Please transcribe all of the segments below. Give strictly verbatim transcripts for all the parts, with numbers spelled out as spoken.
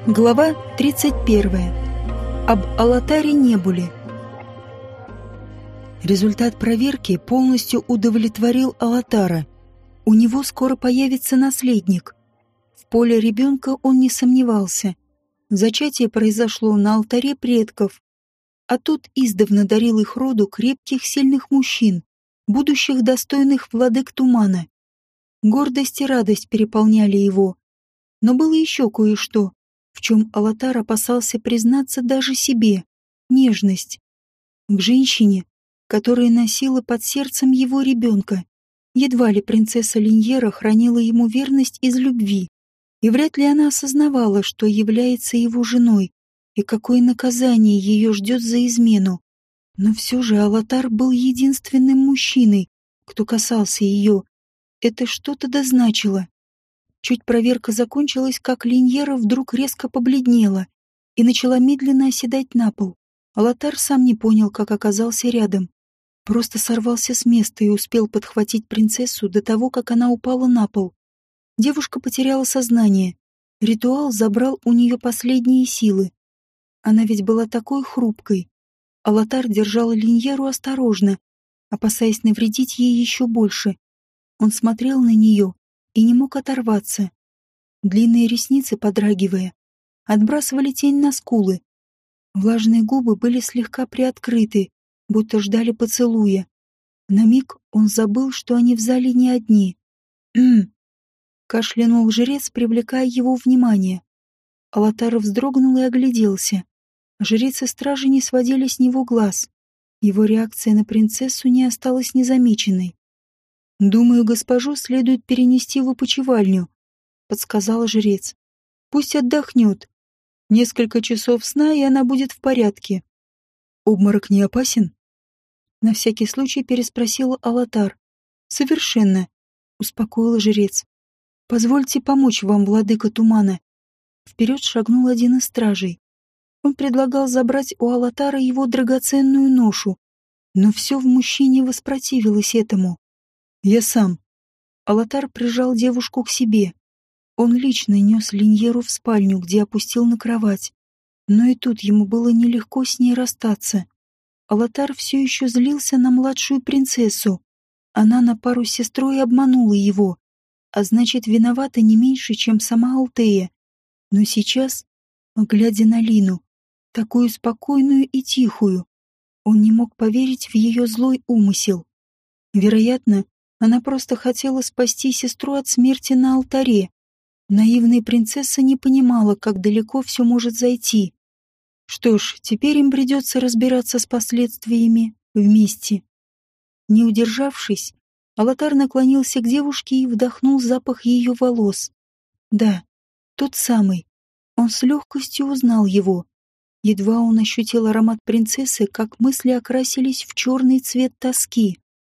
Глава тридцать первая. Об Алатаре Небуле. Результат проверки полностью удовлетворил Алатара. У него скоро появится наследник. В поле ребенка он не сомневался. Зачатие произошло на алтаре предков, а тот издавна дарил их роду крепких, сильных мужчин, будущих достойных владык тумана. Гордость и радость переполняли его. Но было еще кое-что, в чем Алатар опасался признаться даже себе — нежность. К женщине, которая носила под сердцем его ребенка. Едва ли принцесса Линьера хранила ему верность из любви, и вряд ли она осознавала, что является его женой, и какое наказание ее ждет за измену. Но все же Алатар был единственным мужчиной, кто касался ее. Это что-то дозначило. Чуть проверка закончилась, как Линьера вдруг резко побледнела и начала медленно оседать на пол. Алатар сам не понял, как оказался рядом. Просто сорвался с места и успел подхватить принцессу до того, как она упала на пол. Девушка потеряла сознание. Ритуал забрал у нее последние силы. Она ведь была такой хрупкой. Алатар держал Линьеру осторожно, опасаясь навредить ей еще больше. Он смотрел на нее и не мог оторваться. Длинные ресницы, подрагивая, отбрасывали тень на скулы. Влажные губы были слегка приоткрыты, будто ждали поцелуя. На миг он забыл, что они в зале не одни. «Хм!» — кашлянул жрец, привлекая его внимание. Алатар вздрогнул и огляделся. Жрецы стражи не сводили с него глаз. Его реакция на принцессу не осталась незамеченной. «Думаю, госпожу следует перенести в опочивальню», — подсказал жрец. «Пусть отдохнет. Несколько часов сна, и она будет в порядке». «Обморок не опасен?» — на всякий случай переспросил Алатар. «Совершенно», — успокоил жрец. «Позвольте помочь вам, владыка тумана». Вперед шагнул один из стражей. Он предлагал забрать у Алатара его драгоценную ношу, но все в мужчине воспротивилось этому. «Я сам». Алатар прижал девушку к себе. Он лично нес Линьеру в спальню, где опустил на кровать. Но и тут ему было нелегко с ней расстаться. Алатар все еще злился на младшую принцессу. Она на пару с сестрой обманула его, а значит, виновата не меньше, чем сама Алтея. Но сейчас, глядя на Лину, такую спокойную и тихую, он не мог поверить в ее злой умысел. Вероятно, она просто хотела спасти сестру от смерти на алтаре. Наивная принцесса не понимала, как далеко все может зайти. Что ж, теперь им придется разбираться с последствиями вместе. Не удержавшись, Алатар наклонился к девушке и вдохнул запах ее волос. Да, тот самый. Он с легкостью узнал его. Едва он ощутил аромат принцессы, как мысли окрасились в черный цвет тоски.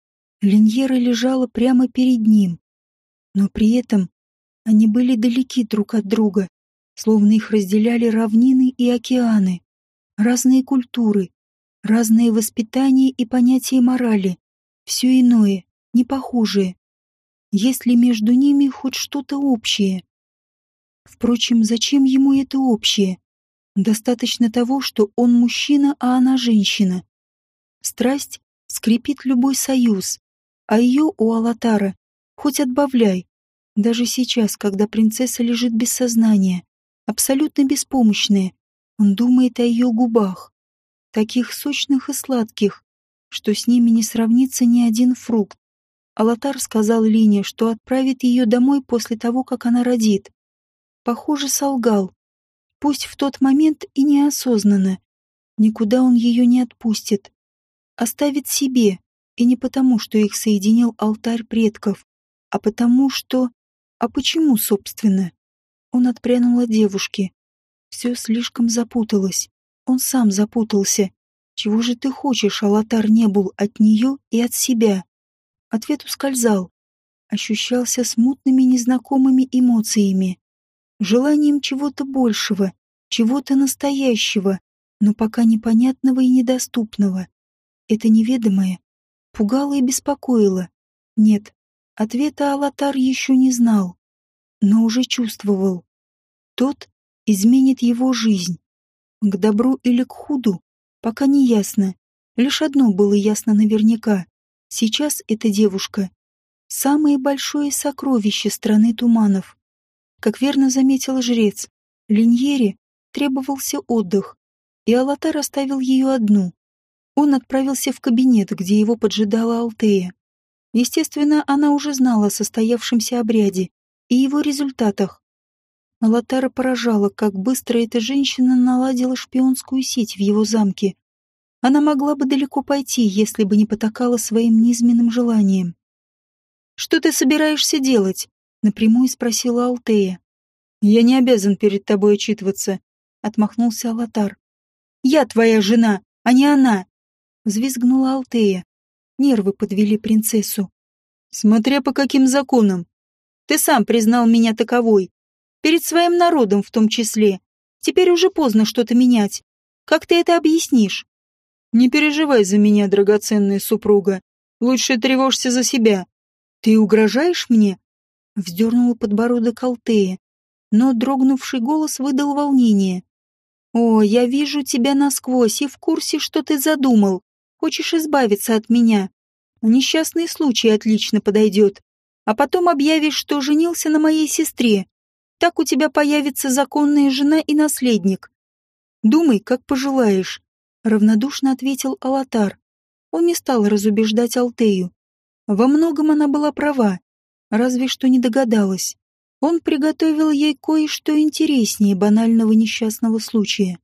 Линьера лежала прямо перед ним, но при этом они были далеки друг от друга, словно их разделяли равнины и океаны, разные культуры, разные воспитания и понятия морали, все иное, не похожее. Есть ли между ними хоть что-то общее? Впрочем, зачем ему это общее? Достаточно того, что он мужчина, а она женщина. Страсть скрепит любой союз, а ее у Алатара хоть отбавляй. Даже сейчас, когда принцесса лежит без сознания, абсолютно беспомощная, он думает о ее губах, таких сочных и сладких, что с ними не сравнится ни один фрукт. Алатар сказал Лине, что отправит ее домой после того, как она родит. Похоже, солгал. Пусть в тот момент и неосознанно. Никуда он ее не отпустит. Оставит себе, и не потому, что их соединил алтарь предков, а потому что... А почему, собственно? Он отпрянул от девушки. Все слишком запуталось. Он сам запутался. Чего же ты хочешь, Алатар Небул, от нее и от себя? Ответ ускользал. Ощущался смутными незнакомыми эмоциями. Желанием чего-то большего, чего-то настоящего, но пока непонятного и недоступного. Это неведомое пугало и беспокоило. Нет, ответа Алатар еще не знал, но уже чувствовал. Тот, изменит его жизнь. К добру или к худу, пока не ясно. Лишь одно было ясно наверняка. Сейчас эта девушка — самое большое сокровище страны туманов. Как верно заметил жрец, Линьере требовался отдых, и Алатар оставил ее одну. Он отправился в кабинет, где его поджидала Алтея. Естественно, она уже знала о состоявшемся обряде и его результатах. Алатара поражало, как быстро эта женщина наладила шпионскую сеть в его замке. Она могла бы далеко пойти, если бы не потакала своим низменным желанием. «Что ты собираешься делать?» — напрямую спросила Алтея. «Я не обязан перед тобой отчитываться», — отмахнулся Алатар. «Я твоя жена, а не она!» — взвизгнула Алтея. Нервы подвели принцессу. «Смотря по каким законам. Ты сам признал меня таковой. Перед своим народом в том числе. Теперь уже поздно что-то менять. Как ты это объяснишь?» «Не переживай за меня, драгоценная супруга. Лучше тревожься за себя. Ты угрожаешь мне?» Вздернула подбородок Алтея, но дрогнувший голос выдал волнение. «О, я вижу тебя насквозь и в курсе, что ты задумал. Хочешь избавиться от меня. Несчастный случай отлично подойдет. А потом объявишь, что женился на моей сестре. Так у тебя появится законная жена и наследник. Думай, как пожелаешь», — равнодушно ответил Алатар. Он не стал разубеждать Алтею. Во многом она была права, разве что не догадалась. Он приготовил ей кое-что интереснее банального несчастного случая.